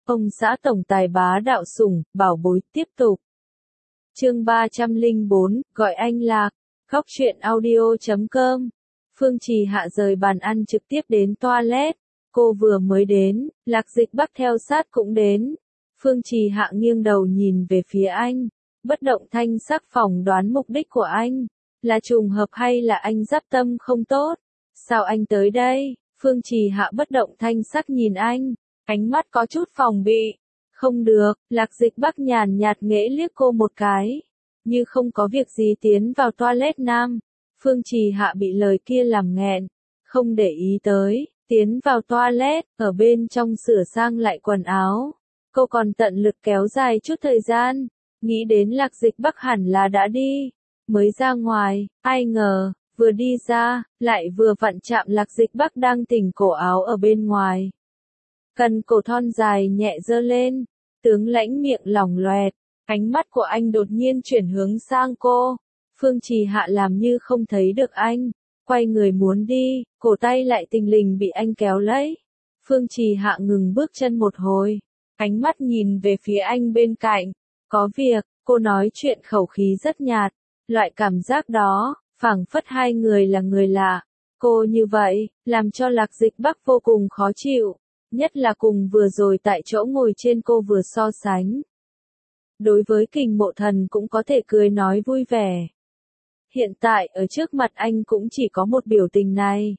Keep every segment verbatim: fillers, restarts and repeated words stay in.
Ông xã tổng tài bá đạo sủng, bảo bối, tiếp tục. Chương ba trăm lẻ bốn, gọi anh Lạc. Góc truyện audio chấm com. Phương Trì Hạ rời bàn ăn trực tiếp đến toilet. Cô vừa mới đến, Lạc Dịch Bắc theo sát cũng đến. Phương Trì Hạ nghiêng đầu nhìn về phía anh. Bất động thanh sắc phỏng đoán mục đích của anh. Là trùng hợp hay là anh giáp tâm không tốt? Sao anh tới đây? Phương Trì Hạ bất động thanh sắc nhìn anh. Ánh mắt có chút phòng bị. Không được, Lạc Dịch Bắc nhàn nhạt nghễ liếc cô một cái. Như không có việc gì tiến vào toilet nam. Phương Trì Hạ bị lời kia làm nghẹn. Không để ý tới, tiến vào toilet, ở bên trong sửa sang lại quần áo. Cô còn tận lực kéo dài chút thời gian. Nghĩ đến Lạc Dịch Bắc hẳn là đã đi. Mới ra ngoài, ai ngờ, vừa đi ra, lại vừa vặn chạm Lạc Dịch Bắc đang tỉnh cổ áo ở bên ngoài. Cần cổ thon dài nhẹ giơ lên, tướng lãnh miệng lỏng loẹt, ánh mắt của anh đột nhiên chuyển hướng sang cô. Phương Trì Hạ làm như không thấy được anh, quay người muốn đi, cổ tay lại tình lình bị anh kéo lấy. Phương Trì Hạ ngừng bước chân một hồi, ánh mắt nhìn về phía anh bên cạnh. Có việc, cô nói chuyện khẩu khí rất nhạt, loại cảm giác đó, phảng phất hai người là người lạ. Cô như vậy, làm cho Lạc Dịch Bắc vô cùng khó chịu. Nhất là cùng vừa rồi tại chỗ ngồi trên cô vừa so sánh. Đối với Kình Mộ Thần cũng có thể cười nói vui vẻ. Hiện tại ở trước mặt anh cũng chỉ có một biểu tình này.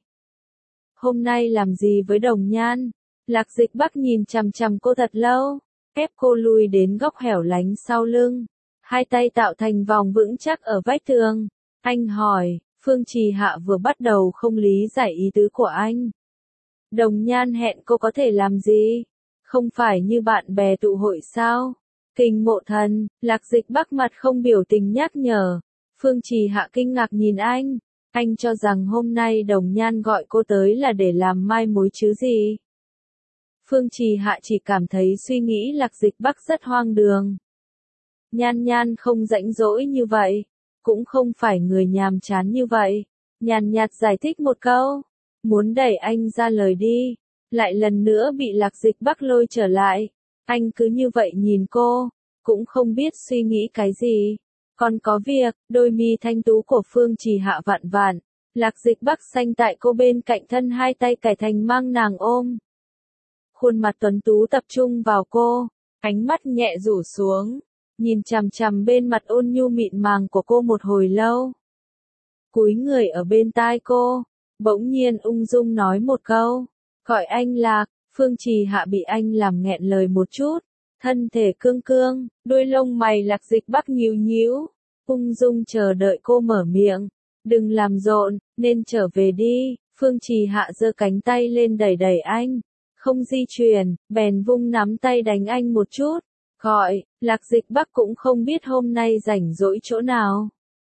Hôm nay làm gì với Đồng Nhan? Lạc Dịch Bắc nhìn chằm chằm cô thật lâu, ép cô lui đến góc hẻo lánh sau lưng. Hai tay tạo thành vòng vững chắc ở vách tường. Anh hỏi, Phương Trì Hạ vừa bắt đầu không lý giải ý tứ của anh. Đồng Nhan hẹn cô có thể làm gì? Không phải như bạn bè tụ hội sao? Kình Mộ Thần, Lạc Dịch Bắc mặt không biểu tình nhắc nhở. Phương Trì Hạ kinh ngạc nhìn anh. Anh cho rằng hôm nay Đồng Nhan gọi cô tới là để làm mai mối chứ gì? Phương Trì Hạ chỉ cảm thấy suy nghĩ Lạc Dịch Bắc rất hoang đường. Nhan Nhan không rãnh rỗi như vậy. Cũng không phải người nhàm chán như vậy. Nhàn nhạt giải thích một câu. Muốn đẩy anh ra lời đi, lại lần nữa bị Lạc Dịch Bắc lôi trở lại. Anh cứ như vậy nhìn cô, cũng không biết suy nghĩ cái gì. Còn có việc, đôi mi thanh tú của Phương Trì Hạ vạn vạn. Lạc Dịch Bắc xanh tại cô bên cạnh thân hai tay cải thành mang nàng ôm. Khuôn mặt tuấn tú tập trung vào cô, ánh mắt nhẹ rủ xuống, nhìn chằm chằm bên mặt ôn nhu mịn màng của cô một hồi lâu. Cúi người ở bên tai cô. Bỗng nhiên ung dung nói một câu, gọi anh Lạc. Phương Trì Hạ bị anh làm nghẹn lời một chút, thân thể cương cương, đôi lông mày Lạc Dịch Bắc nhíu nhíu, ung dung chờ đợi cô mở miệng. Đừng làm rộn, nên trở về đi. Phương Trì Hạ giơ cánh tay lên đẩy đẩy anh, không di chuyển, bèn vung nắm tay đánh anh một chút, gọi. Lạc Dịch Bắc cũng không biết hôm nay rảnh rỗi chỗ nào.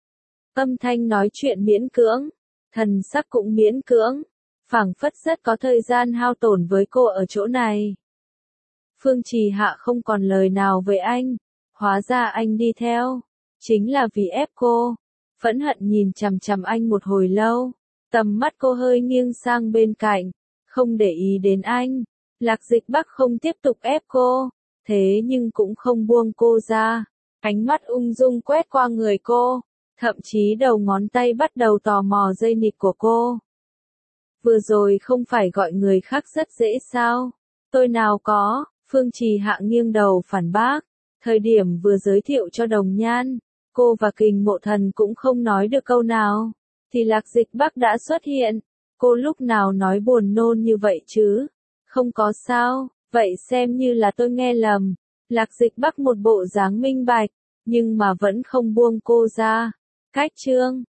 Âm thanh nói chuyện miễn cưỡng. Thần sắc cũng miễn cưỡng, phảng phất rất có thời gian hao tổn với cô ở chỗ này. Phương Trì Hạ không còn lời nào với anh, hóa ra anh đi theo, chính là vì ép cô. Phẫn hận nhìn chằm chằm anh một hồi lâu, tầm mắt cô hơi nghiêng sang bên cạnh, không để ý đến anh. Lạc Dịch Bắc không tiếp tục ép cô, thế nhưng cũng không buông cô ra, ánh mắt ung dung quét qua người cô. Thậm chí đầu ngón tay bắt đầu tò mò dây nịt của cô. Vừa rồi không phải gọi người khác rất dễ sao? Tôi nào có, Phương Trì Hạ nghiêng đầu phản bác. Thời điểm vừa giới thiệu cho Đồng Nhan, cô và Kình Mộ Thần cũng không nói được câu nào. Thì Lạc Dịch Bắc đã xuất hiện. Cô lúc nào nói buồn nôn như vậy chứ? Không có sao, vậy xem như là tôi nghe lầm. Lạc Dịch Bắc một bộ dáng minh bạch, nhưng mà vẫn không buông cô ra. Cách chương